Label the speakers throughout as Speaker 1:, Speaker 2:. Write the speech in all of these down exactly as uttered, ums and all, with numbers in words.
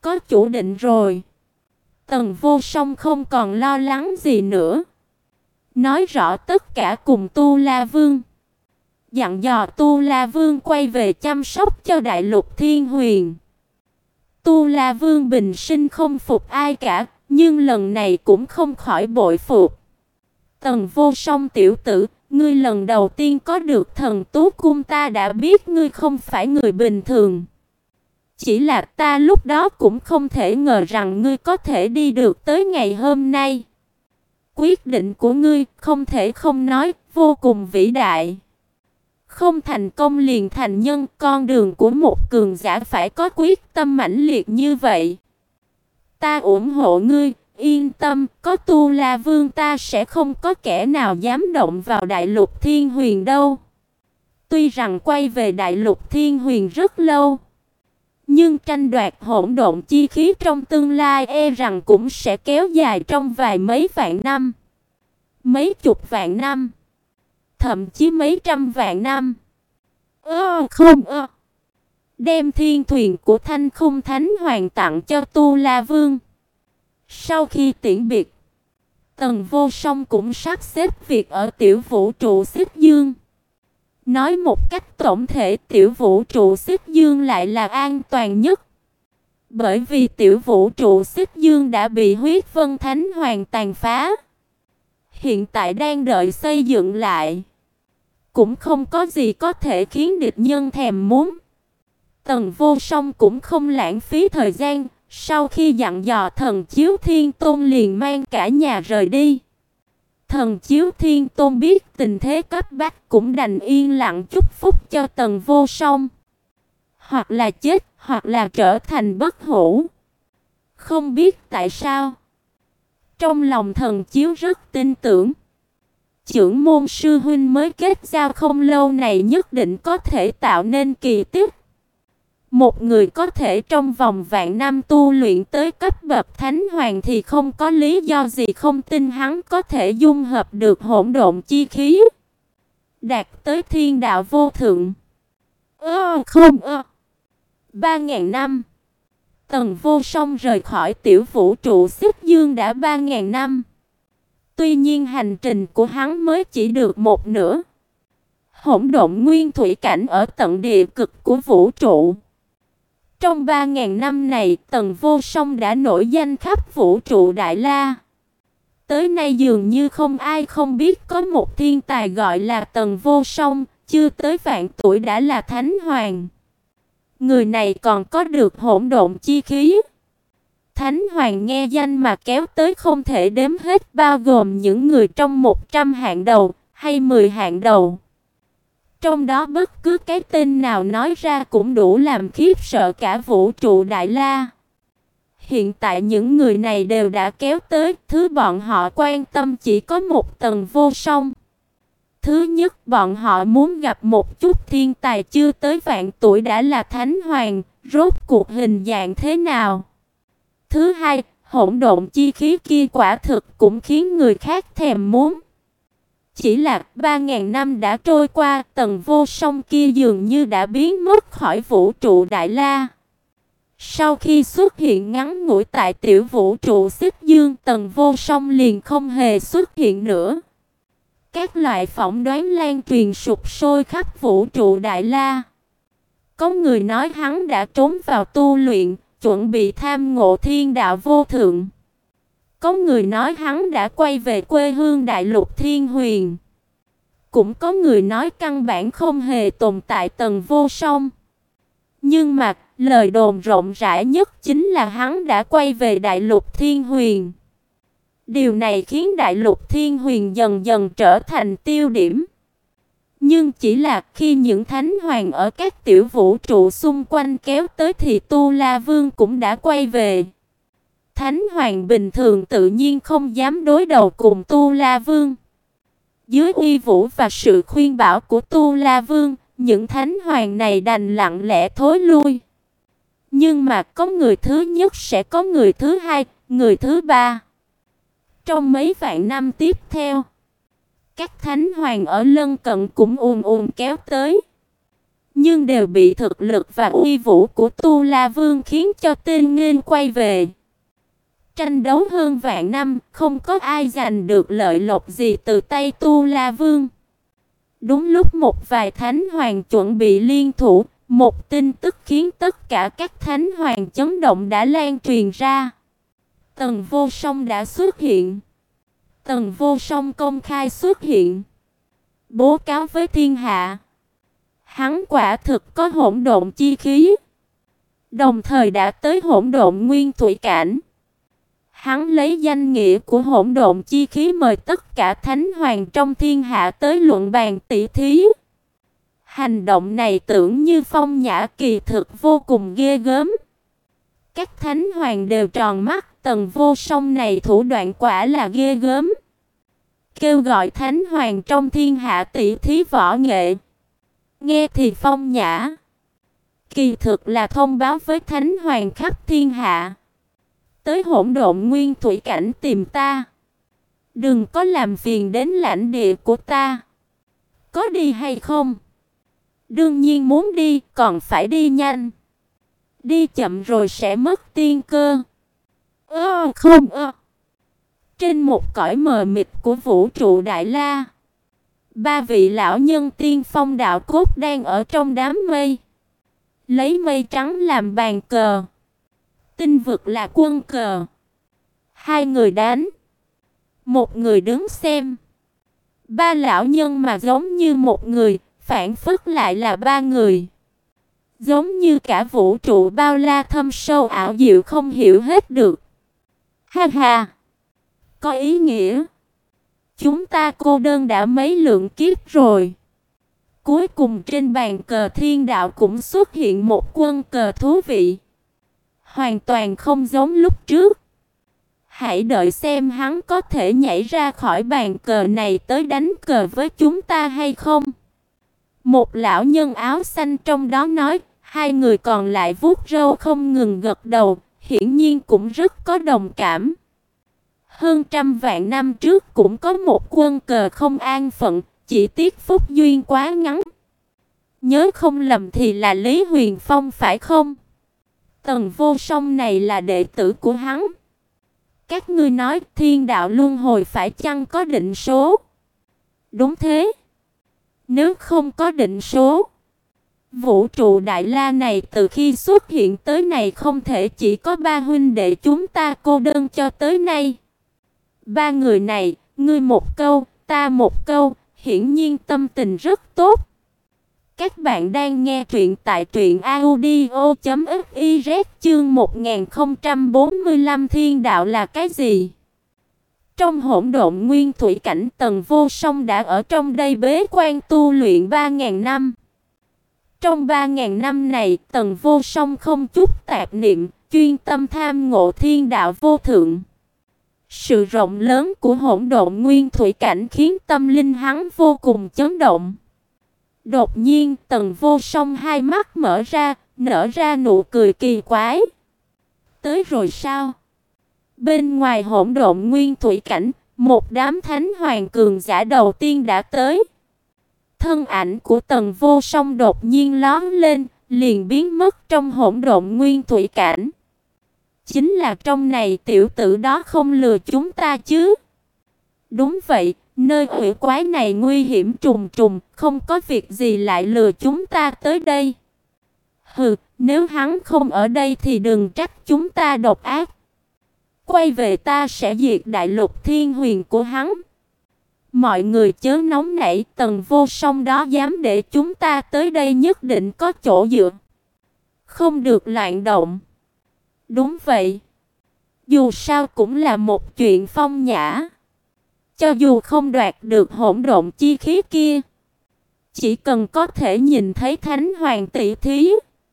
Speaker 1: có chủ định rồi. Tần Vô Song không còn lo lắng gì nữa. Nói rõ tất cả cùng Tu La Vương. Dặn dò Tu La Vương quay về chăm sóc cho Đại Lục Thiên Huyền. Tu La Vương bình sinh không phục ai cả, nhưng lần này cũng không khỏi bội phục. Tần Vô Song tiểu tử, ngươi lần đầu tiên có được thần tú cung, ta đã biết ngươi không phải người bình thường. Chỉ là ta lúc đó cũng không thể ngờ rằng ngươi có thể đi được tới ngày hôm nay. Quyết định của ngươi không thể không nói, vô cùng vĩ đại. Không thành công liền thành nhân, con đường của một cường giả phải có quyết tâm mãnh liệt như vậy. Ta ủng hộ ngươi, yên tâm, có Tu La Vương ta sẽ không có kẻ nào dám động vào Đại Lục Thiên Huyền đâu. Tuy rằng quay về Đại Lục Thiên Huyền rất lâu, nhưng tranh đoạt hỗn độn chi khí trong tương lai e rằng cũng sẽ kéo dài trong vài mấy vạn năm, mấy chục vạn năm, thậm chí mấy trăm vạn năm. Ơ không ơ. Đem thiên thuyền của Thanh Khung Thánh Hoàng tặng cho Tu La Vương. Sau khi tiễn biệt, Tần Vô Song cũng sắp xếp việc ở tiểu vũ trụ Xích Dương. Nói một cách tổng thể, tiểu vũ trụ Xích Dương lại là an toàn nhất. Bởi vì tiểu vũ trụ Xích Dương đã bị Huyết Vân Thánh Hoàng tàn phá, hiện tại đang đợi xây dựng lại. Cũng không có gì có thể khiến địch nhân thèm muốn. Tần Vô Song cũng không lãng phí thời gian, sau khi dặn dò Thần Chiếu Thiên Tôn liền mang cả nhà rời đi. Thần Chiếu Thiên Tôn biết tình thế cấp bách cũng đành yên lặng chúc phúc cho Tần Vô Song. Hoặc là chết, hoặc là trở thành bất hủ. Không biết tại sao, trong lòng Thần Chiếu rất tin tưởng chưởng môn sư huynh mới kết giao không lâu này nhất định có thể tạo nên kỳ tích. Một người có thể trong vòng vạn năm tu luyện tới cấp bậc Thánh Hoàng thì không có lý do gì không tin hắn có thể dung hợp được hỗn độn chi khí, đạt tới thiên đạo vô thượng. Ơ không ơ. Ba ngàn năm. Tần Vô Song rời khỏi tiểu vũ trụ Xích Dương đã ba ngàn năm. Tuy nhiên hành trình của hắn mới chỉ được một nửa. Hỗn độn nguyên thủy cảnh ở tận địa cực của vũ trụ. Trong ba ngàn năm này, Tần Vô Song đã nổi danh khắp vũ trụ Đại La. Tới nay dường như không ai không biết có một thiên tài gọi là Tần Vô Song, chưa tới vạn tuổi đã là Thánh Hoàng. Người này còn có được hỗn độn chi khí. Thánh Hoàng nghe danh mà kéo tới không thể đếm hết, bao gồm những người trong một trăm hạng đầu hay mười hạng đầu. Trong đó bất cứ cái tên nào nói ra cũng đủ làm khiếp sợ cả vũ trụ Đại La. Hiện tại những người này đều đã kéo tới, thứ bọn họ quan tâm chỉ có một Tần Vô Song. Thứ nhất, bọn họ muốn gặp một chút thiên tài chưa tới vạn tuổi đã là Thánh Hoàng, rốt cuộc hình dạng thế nào. Thứ hai, hỗn độn chi khí kia quả thực cũng khiến người khác thèm muốn. Chỉ là ba ngàn năm đã trôi qua, Tần Vô Song kia dường như đã biến mất khỏi vũ trụ Đại La. Sau khi xuất hiện ngắn ngủi tại tiểu vũ trụ Xích Dương, Tần Vô Song liền không hề xuất hiện nữa. Các loại phỏng đoán lan truyền sục sôi khắp vũ trụ Đại La. Có người nói hắn đã trốn vào tu luyện, chuẩn bị tham ngộ thiên đạo vô thượng. Có người nói hắn đã quay về quê hương Đại Lục Thiên Huyền. Cũng có người nói căn bản không hề tồn tại Tần Vô Song. Nhưng mà, lời đồn rộng rãi nhất chính là hắn đã quay về Đại Lục Thiên Huyền. Điều này khiến Đại Lục Thiên Huyền dần dần trở thành tiêu điểm. Nhưng chỉ là khi những thánh hoàng ở các tiểu vũ trụ xung quanh kéo tới thì Tu La Vương cũng đã quay về. Thánh hoàng bình thường tự nhiên không dám đối đầu cùng Tu La Vương. Dưới uy vũ và sự khuyên bảo của Tu La Vương, những thánh hoàng này đành lặng lẽ thối lui. Nhưng mà có người thứ nhất sẽ có người thứ hai, người thứ ba. Trong mấy vạn năm tiếp theo, các thánh hoàng ở lân cận cũng ùn ùn kéo tới. nhưng đều bị thực lực và uy vũ của Tu La Vương khiến cho tên nghênh quay về. Tranh đấu hơn vạn năm, không có ai giành được lợi lộc gì từ tay Tu La Vương. Đúng lúc một vài thánh hoàng chuẩn bị liên thủ, một tin tức khiến tất cả các thánh hoàng chấn động đã lan truyền ra. Tần Vô Song đã xuất hiện. Tần Vô Song công khai xuất hiện, bố cáo với thiên hạ. Hắn quả thực có hỗn độn chi khí, đồng thời đã tới hỗn độn nguyên thủy cảnh. Hắn lấy danh nghĩa của hỗn độn chi khí mời tất cả thánh hoàng trong thiên hạ tới luận bàn tỷ thí. Hành động này tưởng như phong nhã, kỳ thực vô cùng ghê gớm. Các thánh hoàng đều tròn mắt, Tần Vô Song này thủ đoạn quả là ghê gớm. Kêu gọi thánh hoàng trong thiên hạ tỷ thí võ nghệ. Nghe thì phong nhã, kỳ thực là thông báo với thánh hoàng khắp thiên hạ. Tới hỗn độn nguyên thủy cảnh tìm ta, đừng có làm phiền đến lãnh địa của ta. Có đi hay không? Đương nhiên muốn đi, còn phải đi nhanh. Đi chậm rồi sẽ mất tiên cơ. Ơ không ơ. Trên một cõi mờ mịt của vũ trụ Đại La, ba vị lão nhân tiên phong đạo cốt đang ở trong đám mây, lấy mây trắng làm bàn cờ. Tinh vực là quân cờ. Hai người đánh, một người đứng xem. Ba lão nhân mà giống như một người, phản phất lại là ba người. Giống như cả vũ trụ bao la thâm sâu ảo diệu không hiểu hết được. Ha ha, có ý nghĩa. Chúng ta cô đơn đã mấy lượng kiếp rồi. Cuối cùng trên bàn cờ thiên đạo cũng xuất hiện một quân cờ thú vị, hoàn toàn không giống lúc trước. Hãy đợi xem hắn có thể nhảy ra khỏi bàn cờ này tới đánh cờ với chúng ta hay không. Một lão nhân áo xanh trong đó nói, hai người còn lại vuốt râu không ngừng gật đầu, hiển nhiên cũng rất có đồng cảm. Hơn trăm vạn năm trước cũng có một quân cờ không an phận, chỉ tiếc phúc duyên quá ngắn. Nhớ không lầm thì là Lý Huyền Phong phải không? Tần Vô Song này là đệ tử của hắn. Các ngươi nói thiên đạo luân hồi phải chăng có định số? Đúng thế. Nếu không có định số, vũ trụ Đại La này từ khi xuất hiện tới này không thể chỉ có ba huynh đệ chúng ta cô đơn cho tới nay. Ba người này, ngươi một câu, ta một câu, hiển nhiên tâm tình rất tốt. Các bạn đang nghe truyện tại truyện audio chấm fiz chương một nghìn không trăm bốn mươi lăm thiên đạo là cái gì? Trong hỗn độn nguyên thủy cảnh, Tần Vô Song đã ở trong đây bế quan tu luyện ba nghìn năm. Trong ba nghìn năm này, Tần Vô Song không chút tạp niệm, chuyên tâm tham ngộ thiên đạo vô thượng. Sự rộng lớn của hỗn độn nguyên thủy cảnh khiến tâm linh hắn vô cùng chấn động. Đột nhiên, Tần Vô Song hai mắt mở ra, nở ra nụ cười kỳ quái. Tới rồi sao? Bên ngoài hỗn độn nguyên thủy cảnh, một đám thánh hoàng cường giả đầu tiên đã tới. Thân ảnh của Tần Vô Song đột nhiên lóe lên, liền biến mất trong hỗn độn nguyên thủy cảnh. Chính là trong này tiểu tử đó không lừa chúng ta chứ? Đúng vậy, nơi quỷ quái này nguy hiểm trùng trùng, không có việc gì lại lừa chúng ta tới đây. Hừ, nếu hắn không ở đây thì đừng trách chúng ta độc ác. Quay về ta sẽ diệt đại lục thiên huyền của hắn. Mọi người chớ nóng nảy, Tần Vô Song đó dám để chúng ta tới đây nhất định có chỗ dựa. Không được loạn động. Đúng vậy. Dù sao cũng là một chuyện phong nhã. Cho dù không đoạt được hỗn độn chi khí kia, chỉ cần có thể nhìn thấy thánh hoàng tỷ thí.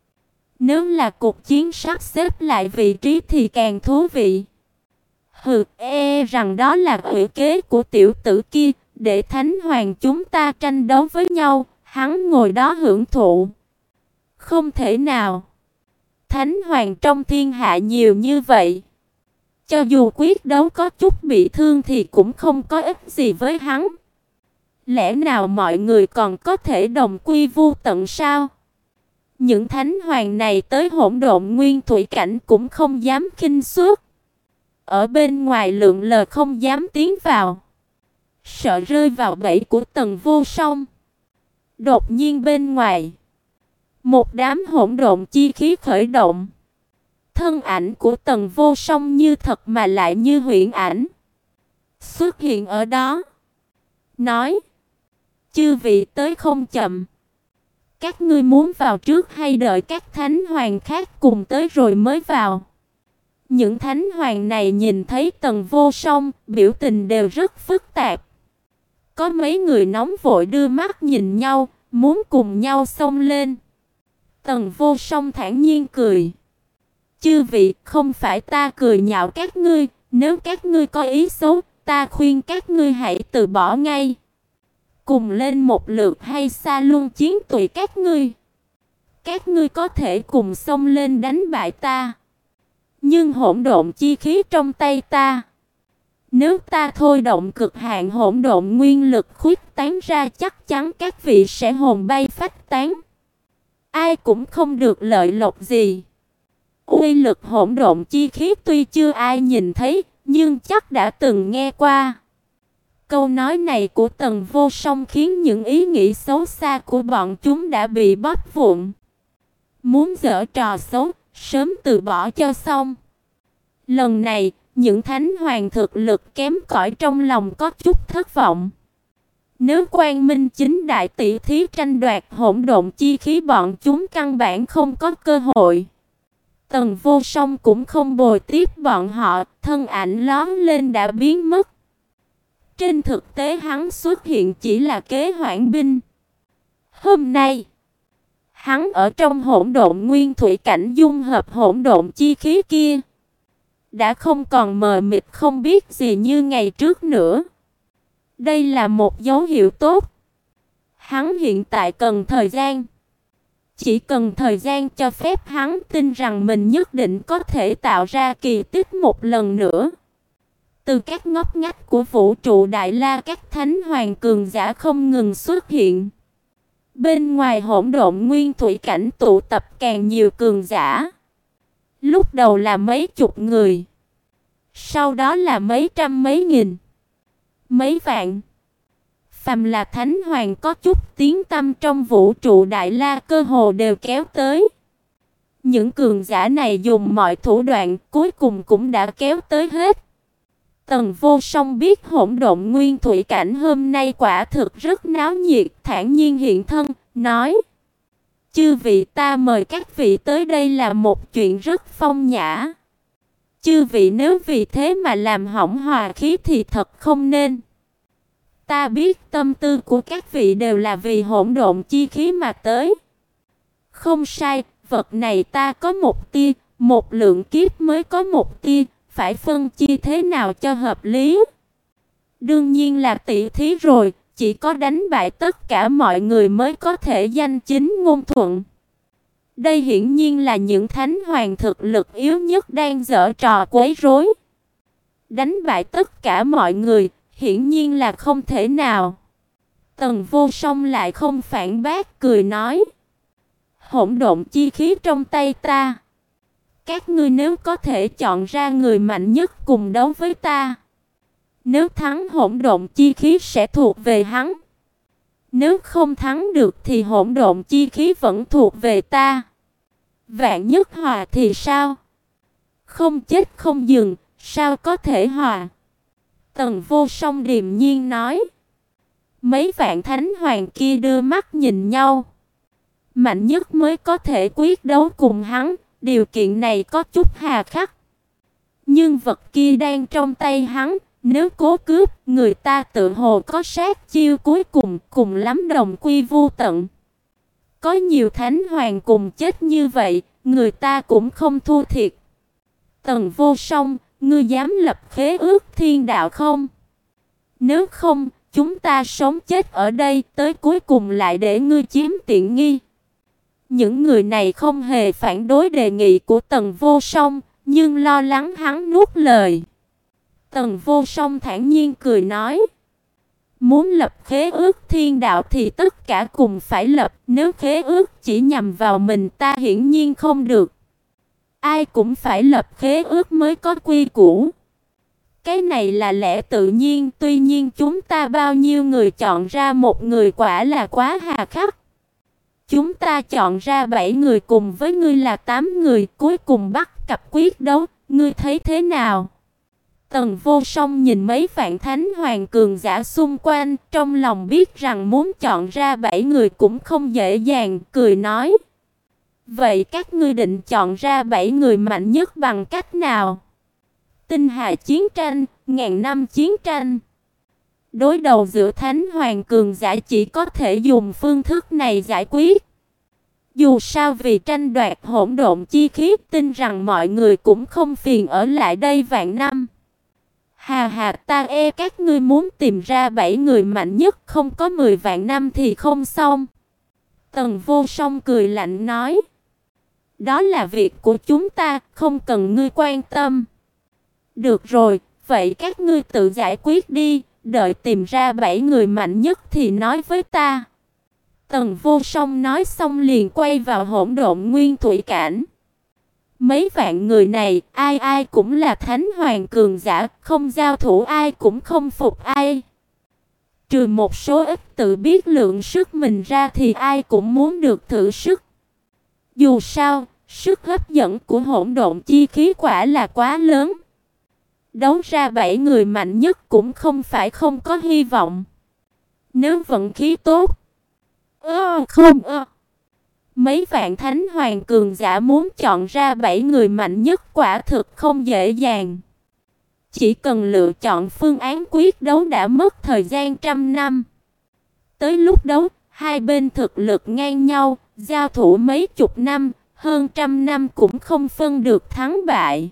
Speaker 1: Nếu là cuộc chiến sắp xếp lại vị trí thì càng thú vị. Hừ, e rằng đó là ủy kế của tiểu tử kia, để thánh hoàng chúng ta tranh đấu với nhau, hắn ngồi đó hưởng thụ. Không thể nào. Thánh hoàng trong thiên hạ nhiều như vậy, cho dù quyết đấu có chút bị thương thì cũng không có ích gì với hắn. Lẽ nào mọi người còn có thể đồng quy vu tận sao? Những thánh hoàng này tới hỗn độn nguyên thủy cảnh cũng không dám khinh suất. Ở bên ngoài lượn lờ không dám tiến vào, sợ rơi vào bẫy của Tần Vô Song. Đột nhiên bên ngoài, một đám hỗn độn chi khí khởi động. Thân ảnh của Tần Vô Song như thật mà lại như huyễn ảnh xuất hiện ở đó, nói: "Chư vị tới không chậm. Các ngươi muốn vào trước hay đợi các thánh hoàng khác cùng tới rồi mới vào?" Những thánh hoàng này nhìn thấy Tần Vô Song, biểu tình đều rất phức tạp. Có mấy người nóng vội đưa mắt nhìn nhau, muốn cùng nhau xông lên. Tần Vô Song thản nhiên cười: "Chư vị, không phải ta cười nhạo các ngươi, nếu các ngươi có ý xấu, ta khuyên các ngươi hãy từ bỏ ngay. Cùng lên một lượt hay xa luân chiến tùy các ngươi. Các ngươi có thể cùng xông lên đánh bại ta. Nhưng hỗn độn chi khí trong tay ta, nếu ta thôi động cực hạn hỗn độn nguyên lực khuếch tán ra, chắc chắn các vị sẽ hồn bay phách tán. Ai cũng không được lợi lộc gì." Uy lực hỗn độn chi khí tuy chưa ai nhìn thấy, nhưng chắc đã từng nghe qua. Câu nói này của Tần Vô Song khiến những ý nghĩ xấu xa của bọn chúng đã bị bóp vụn. Muốn giở trò xấu, sớm từ bỏ cho xong. Lần này, những thánh hoàng thực lực kém cỏi trong lòng có chút thất vọng. Nếu Quang Minh chính đại tỷ thí tranh đoạt hỗn độn chi khí, bọn chúng căn bản không có cơ hội. Tần Vô Song cũng không bồi tiếp bọn họ, thân ảnh lóe lên đã biến mất. Trên thực tế hắn xuất hiện chỉ là kế hoãn binh. Hôm nay, hắn ở trong hỗn độn nguyên thủy cảnh dung hợp hỗn độn chi khí kia, đã không còn mờ mịt không biết gì như ngày trước nữa. Đây là một dấu hiệu tốt. Hắn hiện tại cần thời gian. Chỉ cần thời gian cho phép, hắn tin rằng mình nhất định có thể tạo ra kỳ tích một lần nữa. Từ các ngóc ngách của vũ trụ Đại La, các thánh hoàng cường giả không ngừng xuất hiện. Bên ngoài hỗn độn nguyên thủy cảnh tụ tập càng nhiều cường giả. Lúc đầu là mấy chục người, sau đó là mấy trăm mấy nghìn, mấy vạn. Phàm là thánh hoàng có chút tiếng tăm trong vũ trụ Đại La cơ hồ đều kéo tới. Những cường giả này dùng mọi thủ đoạn, cuối cùng cũng đã kéo tới hết. Tần Vô Song biết hỗn độn nguyên thủy cảnh hôm nay quả thực rất náo nhiệt, thản nhiên hiện thân, nói: "Chư vị, ta mời các vị tới đây là một chuyện rất phong nhã. Chư vị nếu vì thế mà làm hỏng hòa khí thì thật không nên. Ta biết tâm tư của các vị đều là vì hỗn độn chi khí mà tới. Không sai, vật này ta có một tia, một lượng kiếp mới có một tia, phải phân chia thế nào cho hợp lý. Đương nhiên là tỷ thí rồi, chỉ có đánh bại tất cả mọi người mới có thể danh chính ngôn thuận. Đây hiển nhiên là những thánh hoàng thực lực yếu nhất đang giở trò quấy rối. Đánh bại tất cả mọi người, hiển nhiên là không thể nào." Tần Vô Song lại không phản bác, cười nói: "Hỗn độn chi khí trong tay ta, các ngươi nếu có thể chọn ra người mạnh nhất cùng đấu với ta, nếu thắng hỗn độn chi khí sẽ thuộc về hắn. Nếu không thắng được thì hỗn độn chi khí vẫn thuộc về ta. Vạn nhất hòa thì sao? Không chết không dừng, sao có thể hòa?" Tần Vô Song điềm nhiên nói. Mấy vạn thánh hoàng kia đưa mắt nhìn nhau. Mạnh nhất mới có thể quyết đấu cùng hắn, điều kiện này có chút hà khắc. Nhưng vật kia đang trong tay hắn, nếu cố cướp, người ta tự hồ có sát chiêu cuối cùng, cùng lắm đồng quy vu tận. Có nhiều thánh hoàng cùng chết như vậy, người ta cũng không thua thiệt. Tần Vô Song, ngươi dám lập khế ước thiên đạo không? Nếu không, chúng ta sống chết ở đây, tới cuối cùng lại để ngươi chiếm tiện nghi. Những người này không hề phản đối đề nghị của Tần Vô Song, nhưng lo lắng hắn nuốt lời. Tần Vô Song thản nhiên cười nói: Muốn lập khế ước thiên đạo thì tất cả cùng phải lập, nếu khế ước chỉ nhằm vào mình ta hiển nhiên không được. Ai cũng phải lập khế ước mới có quy củ. Cái này là lẽ tự nhiên, tuy nhiên chúng ta bao nhiêu người chọn ra một người quả là quá hà khắc. Chúng ta chọn ra bảy người cùng với ngươi là tám người, cuối cùng bắt cặp quyết đấu, ngươi thấy thế nào? Tần Vô Song nhìn mấy vạn thánh hoàng cường giả xung quanh, trong lòng biết rằng muốn chọn ra bảy người cũng không dễ dàng, cười nói: "Vậy các ngươi định chọn ra bảy người mạnh nhất bằng cách nào?" Tinh hà chiến tranh, ngàn năm chiến tranh. Đối đầu giữa thánh hoàng cường giả chỉ có thể dùng phương thức này giải quyết. Dù sao vì tranh đoạt hỗn độn chi khí, tin rằng mọi người cũng không phiền ở lại đây vạn năm. Hà hà, ta e các ngươi muốn tìm ra bảy người mạnh nhất không có mười vạn năm thì không xong. Tần Vô Song cười lạnh nói: "Đó là việc của chúng ta, không cần ngươi quan tâm." "Được rồi, vậy các ngươi tự giải quyết đi, đợi tìm ra bảy người mạnh nhất thì nói với ta." Tần Vô Song nói xong liền quay vào hỗn độn nguyên thủy cảnh. Mấy vạn người này, ai ai cũng là thánh hoàng cường giả, không giao thủ ai cũng không phục ai. Trừ một số ít tự biết lượng sức mình ra thì ai cũng muốn được thử sức. Dù sao, sức hấp dẫn của hỗn độn chi khí quả là quá lớn. Đấu ra bảy người mạnh nhất cũng không phải không có hy vọng. Nếu vận khí tốt. Ơ không ơ. Mấy vạn thánh hoàng cường giả muốn chọn ra bảy người mạnh nhất quả thực không dễ dàng. Chỉ cần lựa chọn phương án quyết đấu đã mất thời gian trăm năm. Tới lúc đấu, hai bên thực lực ngang nhau, giao thủ mấy chục năm, hơn trăm năm cũng không phân được thắng bại.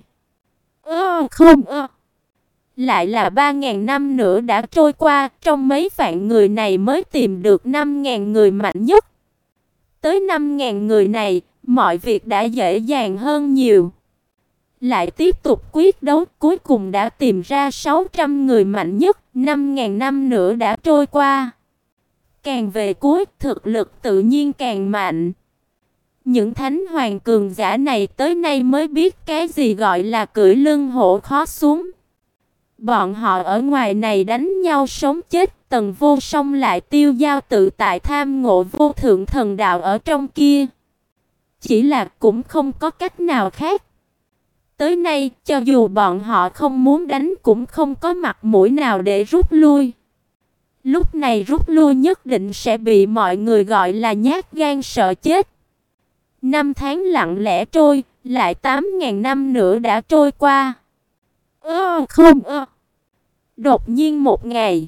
Speaker 1: Ơ không ơ. Lại là ba ngàn năm nữa đã trôi qua, trong mấy vạn người này mới tìm được năm ngàn người mạnh nhất. Tới năm ngàn người này, mọi việc đã dễ dàng hơn nhiều. Lại tiếp tục quyết đấu, cuối cùng đã tìm ra sáu trăm người mạnh nhất, năm ngàn năm nữa đã trôi qua. Càng về cuối, thực lực tự nhiên càng mạnh. Những thánh hoàng cường giả này tới nay mới biết cái gì gọi là cưỡi lưng hổ khó xuống. Bọn họ ở ngoài này đánh nhau sống chết, Tần Vô Song lại tiêu dao tự tại tham ngộ vô thượng thần đạo ở trong kia. Chỉ là cũng không có cách nào khác. Tới nay, cho dù bọn họ không muốn đánh cũng không có mặt mũi nào để rút lui. Lúc này rút lui nhất định sẽ bị mọi người gọi là nhát gan sợ chết. Năm tháng lặng lẽ trôi, lại tám ngàn năm nữa đã trôi qua. Ơ không ơ. Đột nhiên một ngày,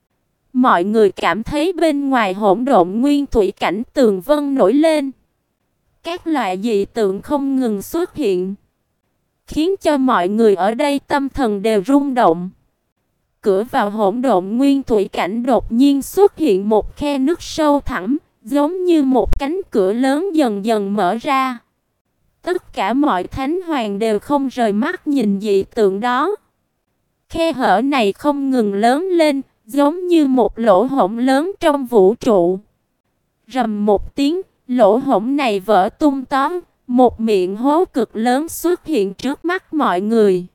Speaker 1: mọi người cảm thấy bên ngoài hỗn độn nguyên thủy cảnh tường vân nổi lên. Các loại dị tượng không ngừng xuất hiện, khiến cho mọi người ở đây tâm thần đều rung động. Cửa vào hỗn độn nguyên thủy cảnh đột nhiên xuất hiện một khe nước sâu thẳm, giống như một cánh cửa lớn dần dần mở ra. Tất cả mọi thánh hoàng đều không rời mắt nhìn dị tượng đó. Khe hở này không ngừng lớn lên, giống như một lỗ hổng lớn trong vũ trụ. Rầm một tiếng, lỗ hổng này vỡ tung tóe, một miệng hố cực lớn xuất hiện trước mắt mọi người.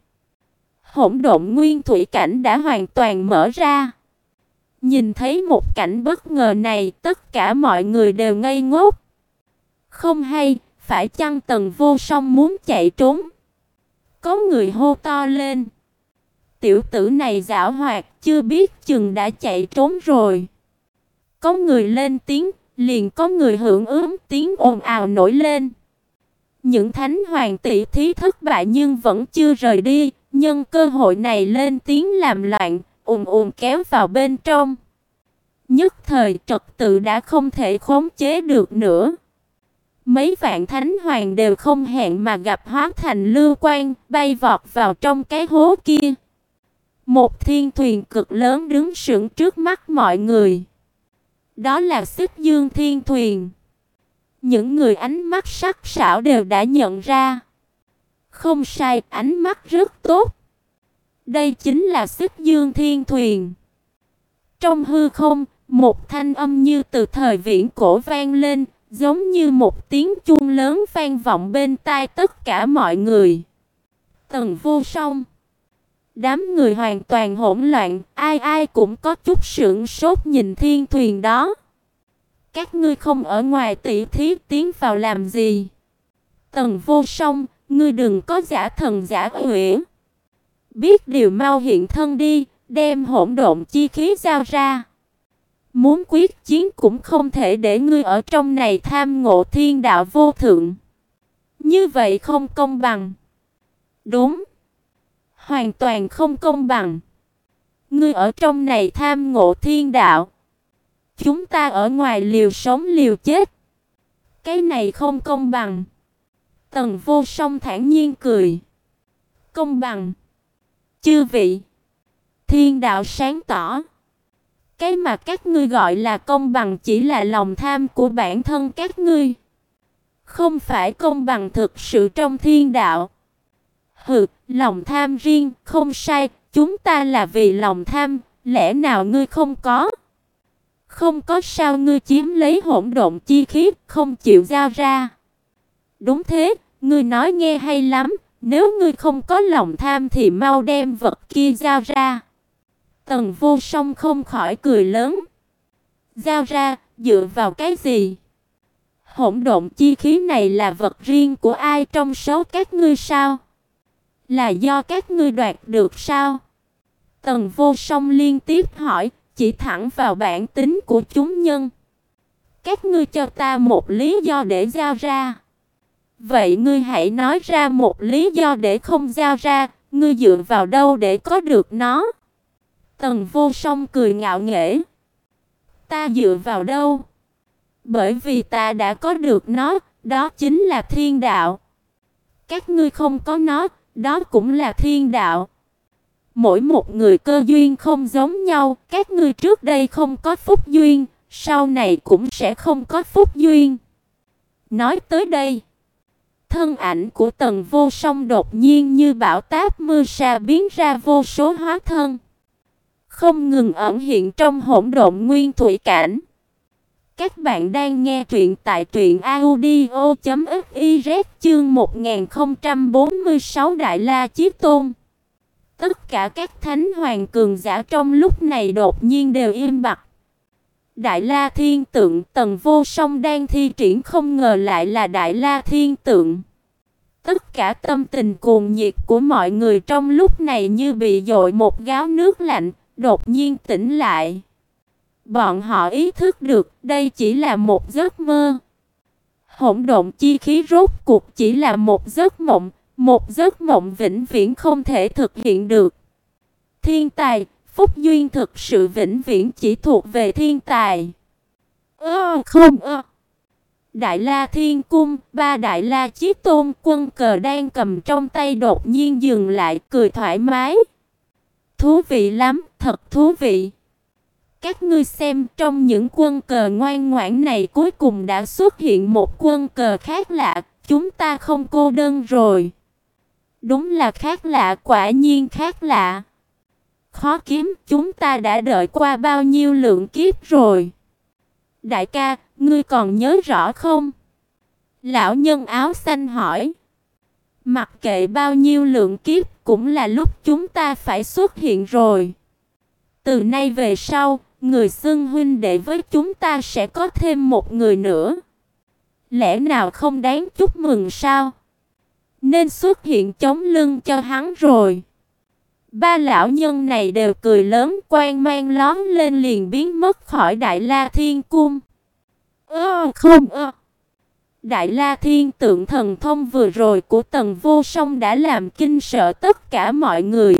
Speaker 1: Hỗn độn nguyên thủy cảnh đã hoàn toàn mở ra. Nhìn thấy một cảnh bất ngờ này, tất cả mọi người đều ngây ngốc. Không hay, phải chăng Tần Vô Song muốn chạy trốn? Có người hô to lên. Tiểu tử này giảo hoạt, chưa biết chừng đã chạy trốn rồi. Có người lên tiếng, liền có người hưởng ứng, tiếng ồn ào nổi lên. Những thánh hoàng tỷ thí thất bại nhưng vẫn chưa rời đi, nhân cơ hội này lên tiếng làm loạn, ùn ùn kéo vào bên trong. Nhất thời trật tự đã không thể khống chế được nữa. Mấy vạn thánh hoàng đều không hẹn mà gặp hóa thành lưu quang, bay vọt vào trong cái hố kia. Một thiên thuyền cực lớn đứng sững trước mắt mọi người. Đó là Xích Dương Thiên Thuyền. Những người ánh mắt sắc sảo đều đã nhận ra. Không sai, ánh mắt rất tốt. Đây chính là Xích Dương Thiên Thuyền. Trong hư không, một thanh âm như từ thời viễn cổ vang lên, giống như một tiếng chuông lớn vang vọng bên tai tất cả mọi người. Tần Vô Song. Đám người hoàn toàn hỗn loạn, ai ai cũng có chút sững sốt nhìn thiên thuyền đó. Các ngươi không ở ngoài tỷ thí tiến vào làm gì? Tần Vô Song, ngươi đừng có giả thần giả quỷ. Biết điều mau hiện thân đi, đem hỗn độn chi khí giao ra. Muốn quyết chiến cũng không thể để ngươi ở trong này tham ngộ thiên đạo vô thượng. Như vậy không công bằng. Đúng. Hoàn toàn không công bằng. Ngươi ở trong này tham ngộ thiên đạo. Chúng ta ở ngoài liều sống liều chết. Cái này không công bằng. Tần Vô Song thản nhiên cười. Công bằng. Chư vị. Thiên đạo sáng tỏ. Cái mà các ngươi gọi là công bằng chỉ là lòng tham của bản thân các ngươi. Không phải công bằng thực sự trong thiên đạo. Hừ, lòng tham riêng, không sai, chúng ta là vì lòng tham, lẽ nào ngươi không có? Không có sao ngươi chiếm lấy hỗn độn chi khí, không chịu giao ra. Đúng thế, ngươi nói nghe hay lắm, nếu ngươi không có lòng tham thì mau đem vật kia giao ra. Tần Vô Song không khỏi cười lớn. Giao ra, dựa vào cái gì? Hỗn độn chi khí này là vật riêng của ai trong số các ngươi sao? Là do các ngươi đoạt được sao? Tần Vô Song liên tiếp hỏi, chỉ thẳng vào bản tính của chúng nhân. Các ngươi cho ta một lý do để giao ra. Vậy ngươi hãy nói ra một lý do để không giao ra, ngươi dựa vào đâu để có được nó? Tần Vô Song cười ngạo nghễ. Ta dựa vào đâu? Bởi vì ta đã có được nó, đó chính là thiên đạo. Các ngươi không có nó, đó cũng là thiên đạo. Mỗi một người cơ duyên không giống nhau, các ngươi trước đây không có phúc duyên, sau này cũng sẽ không có phúc duyên. Nói tới đây, thân ảnh của Tần Vô Song đột nhiên như bão táp mưa sa biến ra vô số hóa thân, không ngừng ẩn hiện trong hỗn độn nguyên thủy cảnh. Các bạn đang nghe truyện tại truyện audio chấm fiz chương một nghìn không trăm bốn mươi sáu Đại La Chí Tôn. Tất cả các thánh hoàng cường giả trong lúc này đột nhiên đều im bặt. Đại La Thiên Tượng Tần Vô Song đang thi triển không ngờ lại là Đại La Thiên Tượng. Tất cả tâm tình cuồng nhiệt của mọi người trong lúc này như bị dội một gáo nước lạnh, đột nhiên tỉnh lại. Bọn họ ý thức được đây chỉ là một giấc mơ. Hỗn độn chi khí rốt cuộc chỉ là một giấc mộng, một giấc mộng vĩnh viễn không thể thực hiện được. Thiên tài, phúc duyên thực sự vĩnh viễn chỉ thuộc về thiên tài. Ơ không ơ. Đại La Thiên Cung, ba Đại La Chí Tôn quân cờ đang cầm trong tay đột nhiên dừng lại, cười thoải mái. Thú vị lắm, thật thú vị. Các ngươi xem, trong những quân cờ ngoan ngoãn này cuối cùng đã xuất hiện một quân cờ khác lạ, chúng ta không cô đơn rồi. Đúng là khác lạ, quả nhiên khác lạ. Khó kiếm, chúng ta đã đợi qua bao nhiêu lượng kiếp rồi. Đại ca, ngươi còn nhớ rõ không? Lão nhân áo xanh hỏi. Mặc kệ bao nhiêu lượng kiếp, cũng là lúc chúng ta phải xuất hiện rồi. Từ nay về sau, người xưng huynh đệ với chúng ta sẽ có thêm một người nữa. Lẽ nào không đáng chúc mừng sao? Nên xuất hiện chống lưng cho hắn rồi. Ba lão nhân này đều cười lớn, quang mang lóe lên liền biến mất khỏi Đại La Thiên Cung. Ơ không ơ. Đại La Thiên Tượng thần thông vừa rồi của Tần Vô Song đã làm kinh sợ tất cả mọi người.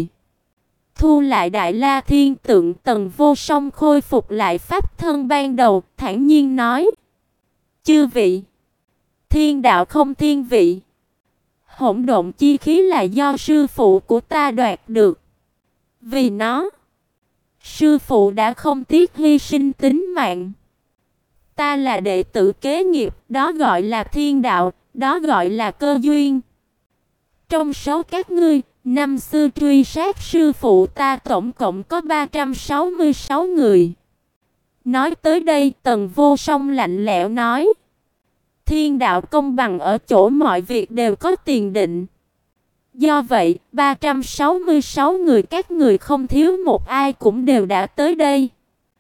Speaker 1: Thu lại Đại La Thiên Tượng, Tần Vô Song khôi phục lại pháp thân ban đầu, thản nhiên nói: "Chư vị, thiên đạo không thiên vị. Hỗn độn chi khí là do sư phụ của ta đoạt được. Vì nó, sư phụ đã không tiếc hy sinh tính mạng. Ta là đệ tử kế nghiệp, đó gọi là thiên đạo, đó gọi là cơ duyên. Trong số các ngươi, Năm xưa truy sát sư phụ ta tổng cộng có ba trăm sáu mươi sáu người. Nói tới đây, Tần Vô Song lạnh lẽo nói: Thiên đạo công bằng ở chỗ mọi việc đều có tiền định. Do vậy, ba trăm sáu mươi sáu người các người không thiếu một ai cũng đều đã tới đây.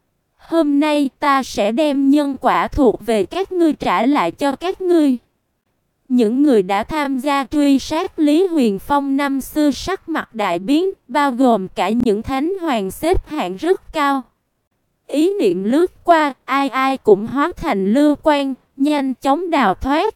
Speaker 1: Hôm nay ta sẽ đem nhân quả thuộc về các ngươi trả lại cho các ngươi. Những người đã tham gia truy sát Lý Huyền Phong năm xưa sắc mặt đại biến, bao gồm cả những thánh hoàng xếp hạng rất cao. Ý niệm lướt qua, ai ai cũng hóa thành lưu quang, nhanh chóng đào thoát.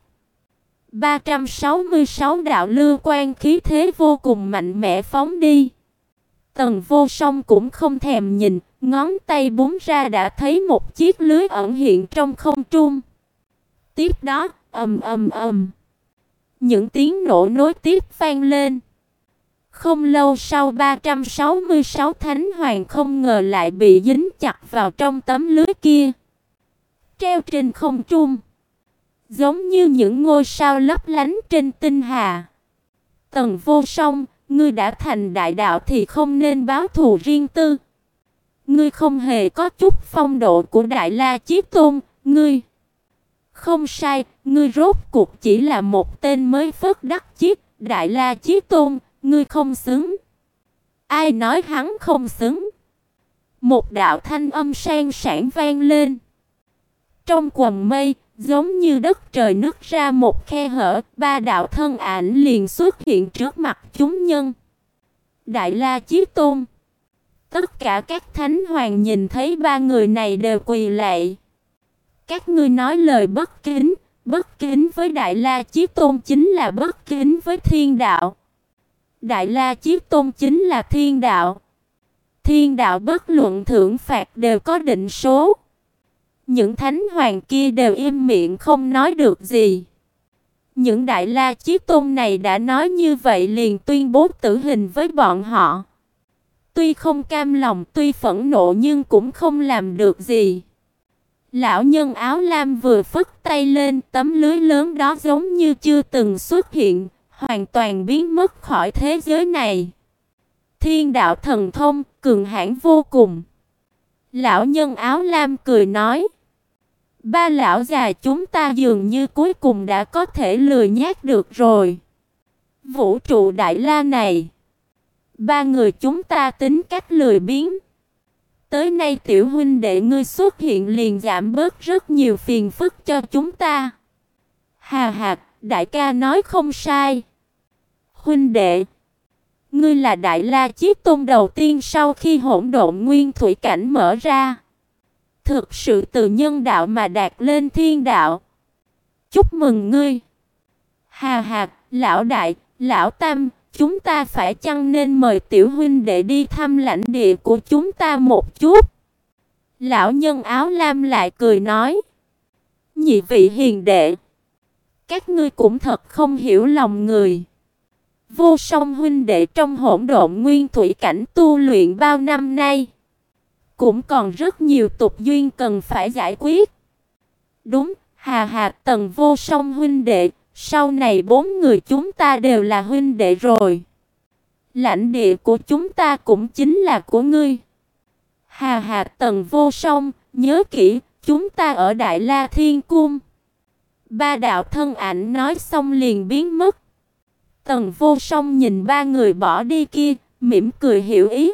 Speaker 1: ba trăm sáu mươi sáu đạo lưu quang khí thế vô cùng mạnh mẽ phóng đi. Tần Vô Song cũng không thèm nhìn, ngón tay búng ra đã thấy một chiếc lưới ẩn hiện trong không trung. Tiếp đó, ầm ầm ầm, những tiếng nổ nối tiếp vang lên. Không lâu sau, ba trăm sáu mươi sáu thánh hoàng không ngờ lại bị dính chặt vào trong tấm lưới kia, treo trên không trung, giống như những ngôi sao lấp lánh trên tinh hà. Tần Vô Song, ngươi đã thành đại đạo thì không nên báo thù riêng tư. Ngươi không hề có chút phong độ của Đại La Chí Tôn, ngươi không sai, ngươi rốt cuộc chỉ là một tên mới phất đắc chí, Đại La Chí Tôn, ngươi không xứng. Ai nói hắn không xứng? Một đạo thanh âm sang sảng vang lên. Trong quầng mây, giống như đất trời nứt ra một khe hở, ba đạo thân ảnh liền xuất hiện trước mặt chúng nhân. Đại La Chí Tôn. Tất cả các thánh hoàng nhìn thấy ba người này đều quỳ lạy. Các ngươi nói lời bất kính, bất kính với Đại La Chí Tôn chính là bất kính với thiên đạo. Đại La Chí Tôn chính là thiên đạo. Thiên đạo bất luận thưởng phạt đều có định số. Những thánh hoàng kia đều im miệng không nói được gì. Những Đại La Chí Tôn này đã nói như vậy liền tuyên bố tử hình với bọn họ. Tuy không cam lòng, tuy phẫn nộ nhưng cũng không làm được gì. Lão nhân áo lam vừa phất tay lên, tấm lưới lớn đó giống như chưa từng xuất hiện, hoàn toàn biến mất khỏi thế giới này. Thiên đạo thần thông, cường hãn vô cùng. Lão nhân áo lam cười nói: Ba lão già chúng ta dường như cuối cùng đã có thể lười nhác được rồi. Vũ trụ Đại La này, ba người chúng ta tính cách lười biếng. Tới nay tiểu huynh đệ ngươi xuất hiện liền giảm bớt rất nhiều phiền phức cho chúng ta. Hà hà, đại ca nói không sai. Huynh đệ, ngươi là Đại La Chí Tôn đầu tiên sau khi hỗn độn nguyên thủy cảnh mở ra. Thực sự từ nhân đạo mà đạt lên thiên đạo. Chúc mừng ngươi. Hà hà, lão đại, lão tam, chúng ta phải chăng nên mời tiểu huynh đệ đi thăm lãnh địa của chúng ta một chút? Lão nhân áo lam lại cười nói: Nhị vị hiền đệ, các ngươi cũng thật không hiểu lòng người. Vô Song huynh đệ trong hỗn độn nguyên thủy cảnh tu luyện bao năm nay, cũng còn rất nhiều tục duyên cần phải giải quyết. Đúng, hà hà, Tần Vô Song huynh đệ, sau này bốn người chúng ta đều là huynh đệ rồi. Lãnh địa của chúng ta cũng chính là của ngươi. Hà hà, Tần Vô Song, nhớ kỹ, chúng ta ở Đại La Thiên Cung. Ba đạo thân ảnh nói xong liền biến mất. Tần Vô Song nhìn ba người bỏ đi kia, mỉm cười hiểu ý.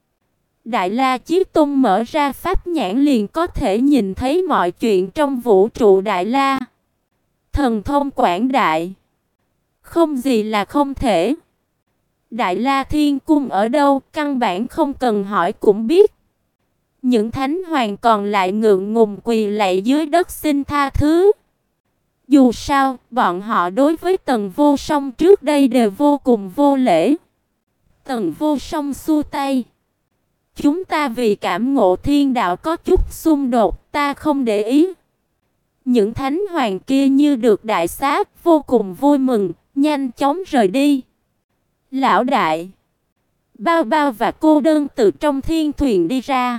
Speaker 1: Đại La Chí Tôn mở ra pháp nhãn liền có thể nhìn thấy mọi chuyện trong vũ trụ Đại La. Thần thông quảng đại, không gì là không thể. Đại La Thiên Cung ở đâu, căn bản không cần hỏi cũng biết. Những thánh hoàng còn lại ngượng ngùng quỳ lạy dưới đất xin tha thứ. Dù sao, bọn họ đối với Tần Vô Song trước đây đều vô cùng vô lễ. Tần Vô Song xua tay: Chúng ta vì cảm ngộ thiên đạo có chút xung đột, ta không để ý. Những thánh hoàng kia như được đại xá, vô cùng vui mừng, nhanh chóng rời đi. Lão đại, Bao Bao và cô đơn từ trong thiên thuyền đi ra.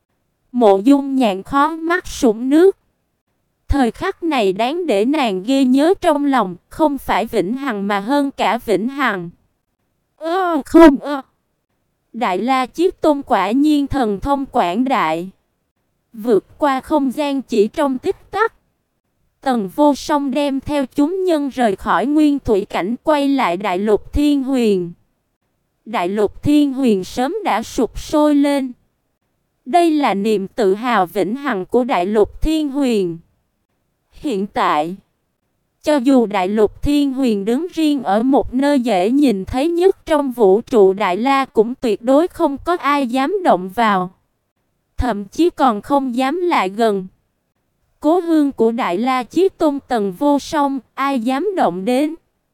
Speaker 1: Mộ Dung Nhạn khó mắt sũng nước. Thời khắc này đáng để nàng ghi nhớ trong lòng, không phải vĩnh hằng mà hơn cả vĩnh hằng. Ơ không ơ. Đại La Chiếc Tôn quả nhiên thần thông quảng đại, vượt qua không gian chỉ trong tích tắc. Tần Vô Song đem theo chúng nhân rời khỏi nguyên thủy cảnh, quay lại Đại Lục Thiên Huyền. Đại Lục Thiên Huyền sớm đã sụp sôi lên. Đây là niềm tự hào vĩnh hằng của Đại Lục Thiên Huyền. Hiện tại, cho dù Đại Lục Thiên Huyền đứng riêng ở một nơi dễ nhìn thấy nhất trong vũ trụ Đại La, cũng tuyệt đối không có ai dám động vào, thậm chí còn không dám lại gần. Cố hương của Đại La Chí Tôn Tần Vô Song, ai dám động đến?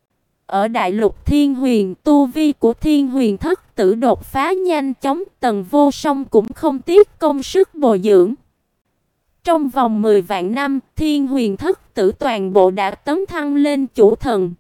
Speaker 1: Ở Đại Lục Thiên Huyền, tu vi của Thiên Huyền Thất Tử đột phá nhanh chóng, Tần Vô Song cũng không tiếc công sức bồi dưỡng. Trong vòng mười vạn năm, Thiên Huyền Thất Tử toàn bộ đã tấn thăng lên chủ thần.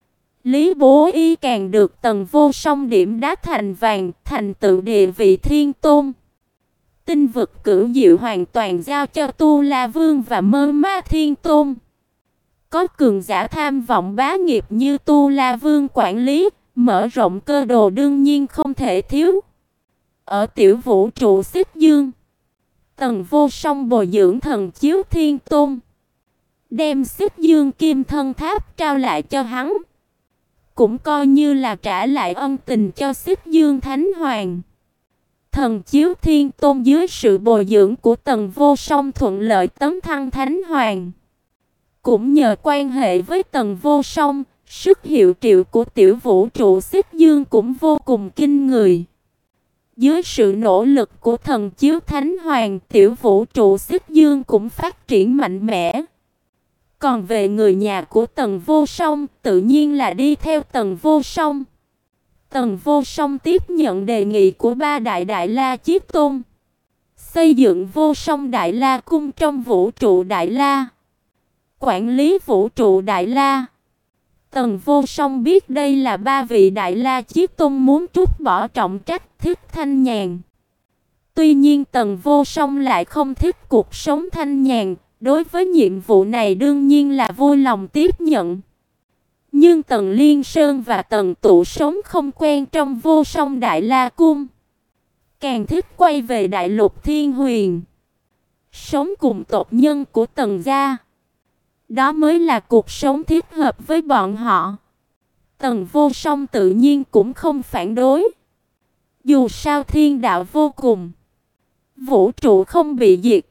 Speaker 1: Lý Bố Y càng được Tần Vô Song điểm đá thành vàng, thành tựu địa vị thiên tôn. Tinh vực cửu diệu hoàn toàn giao cho Tu La Vương và Mơ Ma Thiên Tôn. Có cường giả tham vọng bá nghiệp như Tu La Vương quản lý, mở rộng cơ đồ đương nhiên không thể thiếu. Ở tiểu vũ trụ Xích Dương, Tần Vô Song bồi dưỡng thần chiếu Thiên Tôn, đem Xích Dương Kim Thân Tháp trao lại cho hắn, cũng coi như là trả lại ân tình cho Xích Dương Thánh Hoàng. Thần chiếu Thiên Tôn dưới sự bồi dưỡng của Tần Vô Song thuận lợi tấn thăng Thánh Hoàng. Cũng nhờ quan hệ với Tần Vô Song, sức hiệu triệu của tiểu vũ trụ Xích Dương cũng vô cùng kinh người. Dưới sự nỗ lực của thần chiếu Thánh Hoàng, tiểu vũ trụ Xích Dương cũng phát triển mạnh mẽ. Còn về người nhà của Tần Vô Song, tự nhiên là đi theo Tần Vô Song. Tần Vô Song tiếp nhận đề nghị của ba đại Đại La Chiếc Tôn, xây dựng Vô Song Đại La Cung trong vũ trụ Đại La, quản lý vũ trụ Đại La. Tần Vô Song biết đây là ba vị Đại La Chiếc Tôn muốn trút bỏ trọng trách, thích thanh nhàn. Tuy nhiên Tần Vô Song lại không thích cuộc sống thanh nhàn, đối với nhiệm vụ này đương nhiên là vui lòng tiếp nhận. Nhưng Tần Liên Sơn và Tần Tụ sống không quen trong Vô Song Đại La Cung, càng thích quay về Đại Lục Thiên Huyền, sống cùng tộc nhân của Tần gia. Đó mới là cuộc sống thích hợp với bọn họ. Tần Vô Song tự nhiên cũng không phản đối. Dù sao thiên đạo vô cùng, vũ trụ không bị diệt,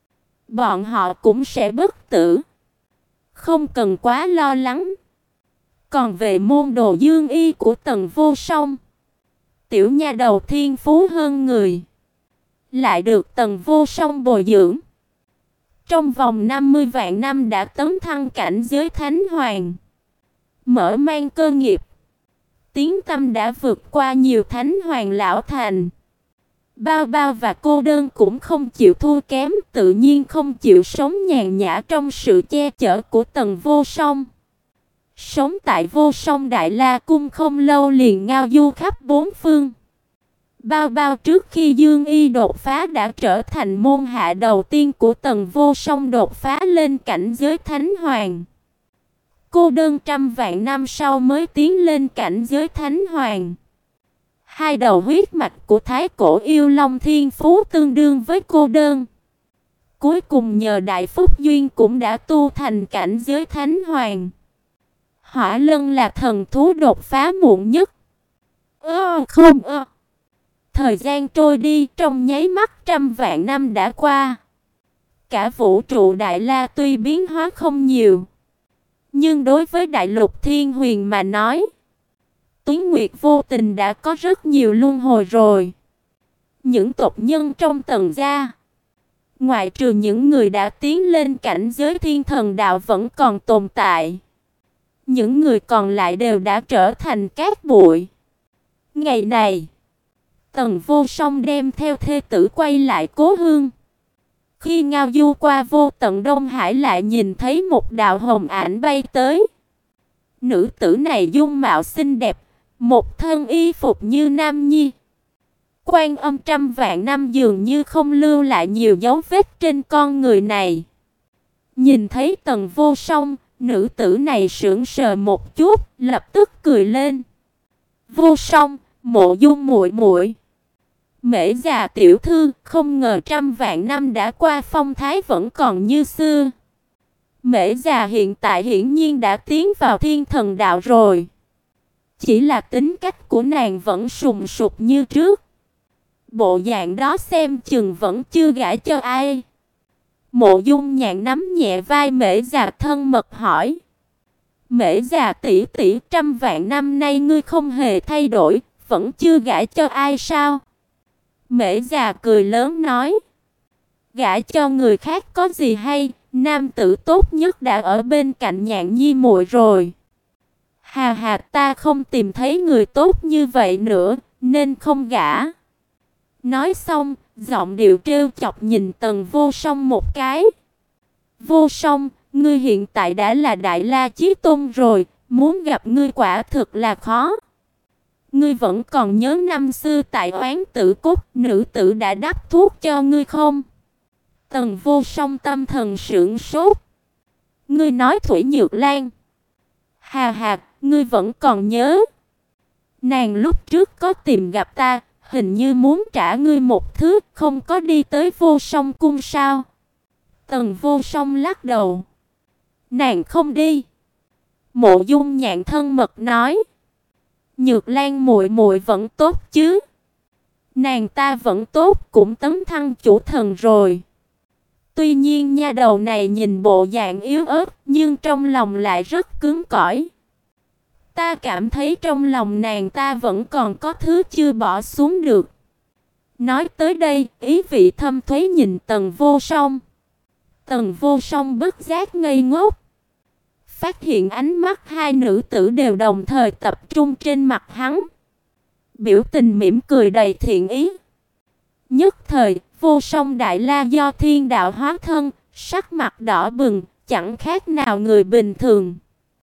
Speaker 1: bọn họ cũng sẽ bất tử, không cần quá lo lắng. Còn về môn đồ dương y của Tần Vô Song, tiểu nha đầu thiên phú hơn người, lại được Tần Vô Song bồi dưỡng. Trong vòng năm mươi vạn năm đã tấn thăng cảnh giới Thánh Hoàng, mở mang cơ nghiệp, tiếng tăm đã vượt qua nhiều Thánh Hoàng lão thành. Bao Bao và Cô Đơn cũng không chịu thua kém, tự nhiên không chịu sống nhàn nhã trong sự che chở của Tần Vô Song. Sống tại Vô Song Đại La Cung không lâu liền ngao du khắp bốn phương. Bao Bao trước khi Dương Y đột phá đã trở thành môn hạ đầu tiên của Tần Vô Song đột phá lên cảnh giới Thánh Hoàng. Cô Đơn trăm vạn năm sau mới tiến lên cảnh giới Thánh Hoàng. Hai đầu huyết mạch của Thái Cổ Yêu Long thiên phú tương đương với Cô Đơn. Cuối cùng nhờ đại phúc duyên cũng đã tu thành cảnh giới Thánh Hoàng. Hỏa Lân là thần thú đột phá muộn nhất. Ơ không ơ. Thời gian trôi đi, trong nháy mắt trăm vạn năm đã qua. Cả vũ trụ Đại La tuy biến hóa không nhiều, nhưng đối với Đại Lục Thiên Huyền mà nói, Tuế Nguyệt vô tình đã có rất nhiều luân hồi rồi. Những tộc nhân trong Tần gia, ngoại trừ những người đã tiến lên cảnh giới thiên thần đạo vẫn còn tồn tại, những người còn lại đều đã trở thành cát bụi. Ngày này, Tần Vô Song đem theo thê tử quay lại cố hương. Khi ngao du qua vô tận Đông Hải lại nhìn thấy một đạo hồng ảnh bay tới. Nữ tử này dung mạo xinh đẹp, một thân y phục như nam nhi. Quan Âm trăm vạn năm dường như không lưu lại nhiều dấu vết trên con người này. Nhìn thấy Tần Vô Song, nữ tử này sững sờ một chút, lập tức cười lên. Vô Song, Mộ Dung muội muội. Mễ già tiểu thư, không ngờ trăm vạn năm đã qua phong thái vẫn còn như xưa. Mễ già hiện tại hiển nhiên đã tiến vào thiên thần đạo rồi. Chỉ là tính cách của nàng vẫn sùng sục như trước. Bộ dạng đó xem chừng vẫn chưa gả cho ai. Mộ Dung Nhạn nắm nhẹ vai Mễ già thân mật hỏi. Mễ già tỷ tỷ, trăm vạn năm nay ngươi không hề thay đổi, vẫn chưa gả cho ai sao? Mễ già cười lớn nói. Gả cho người khác có gì hay, nam tử tốt nhất đã ở bên cạnh Nhạn Nhi muội rồi. Hà hà, ta không tìm thấy người tốt như vậy nữa, nên không gả. Nói xong, giọng điệu trêu chọc nhìn Tần Vô Song một cái. Vô Song, ngươi hiện tại đã là Đại La Chí Tôn rồi, muốn gặp ngươi quả thực là khó. Ngươi vẫn còn nhớ năm xưa tại Oán Tử Cốt, nữ tử đã đắp thuốc cho ngươi không? Tần Vô Song tâm thần sững sốt. Ngươi nói Thủy Nhược Lan? Hà hà, ngươi vẫn còn nhớ? Nàng lúc trước có tìm gặp ta, hình như muốn trả ngươi một thứ, không có đi tới Vô Song cung sao? Tần Vô Song lắc đầu. Nàng không đi. Mộ Dung Nhạn thân mật nói. Nhược Lan muội muội vẫn tốt chứ? Nàng ta vẫn tốt, cũng tấn thăng chủ thần rồi. Tuy nhiên nha đầu này nhìn bộ dạng yếu ớt, nhưng trong lòng lại rất cứng cỏi. Ta cảm thấy trong lòng nàng ta vẫn còn có thứ chưa bỏ xuống được. Nói tới đây, ý vị thâm thúy nhìn Tần Vô Song. Tần Vô Song bất giác ngây ngốc. Phát hiện ánh mắt hai nữ tử đều đồng thời tập trung trên mặt hắn. Biểu tình mỉm cười đầy thiện ý. Nhất thời, Vô Song Đại La do thiên đạo hóa thân, sắc mặt đỏ bừng, chẳng khác nào người bình thường.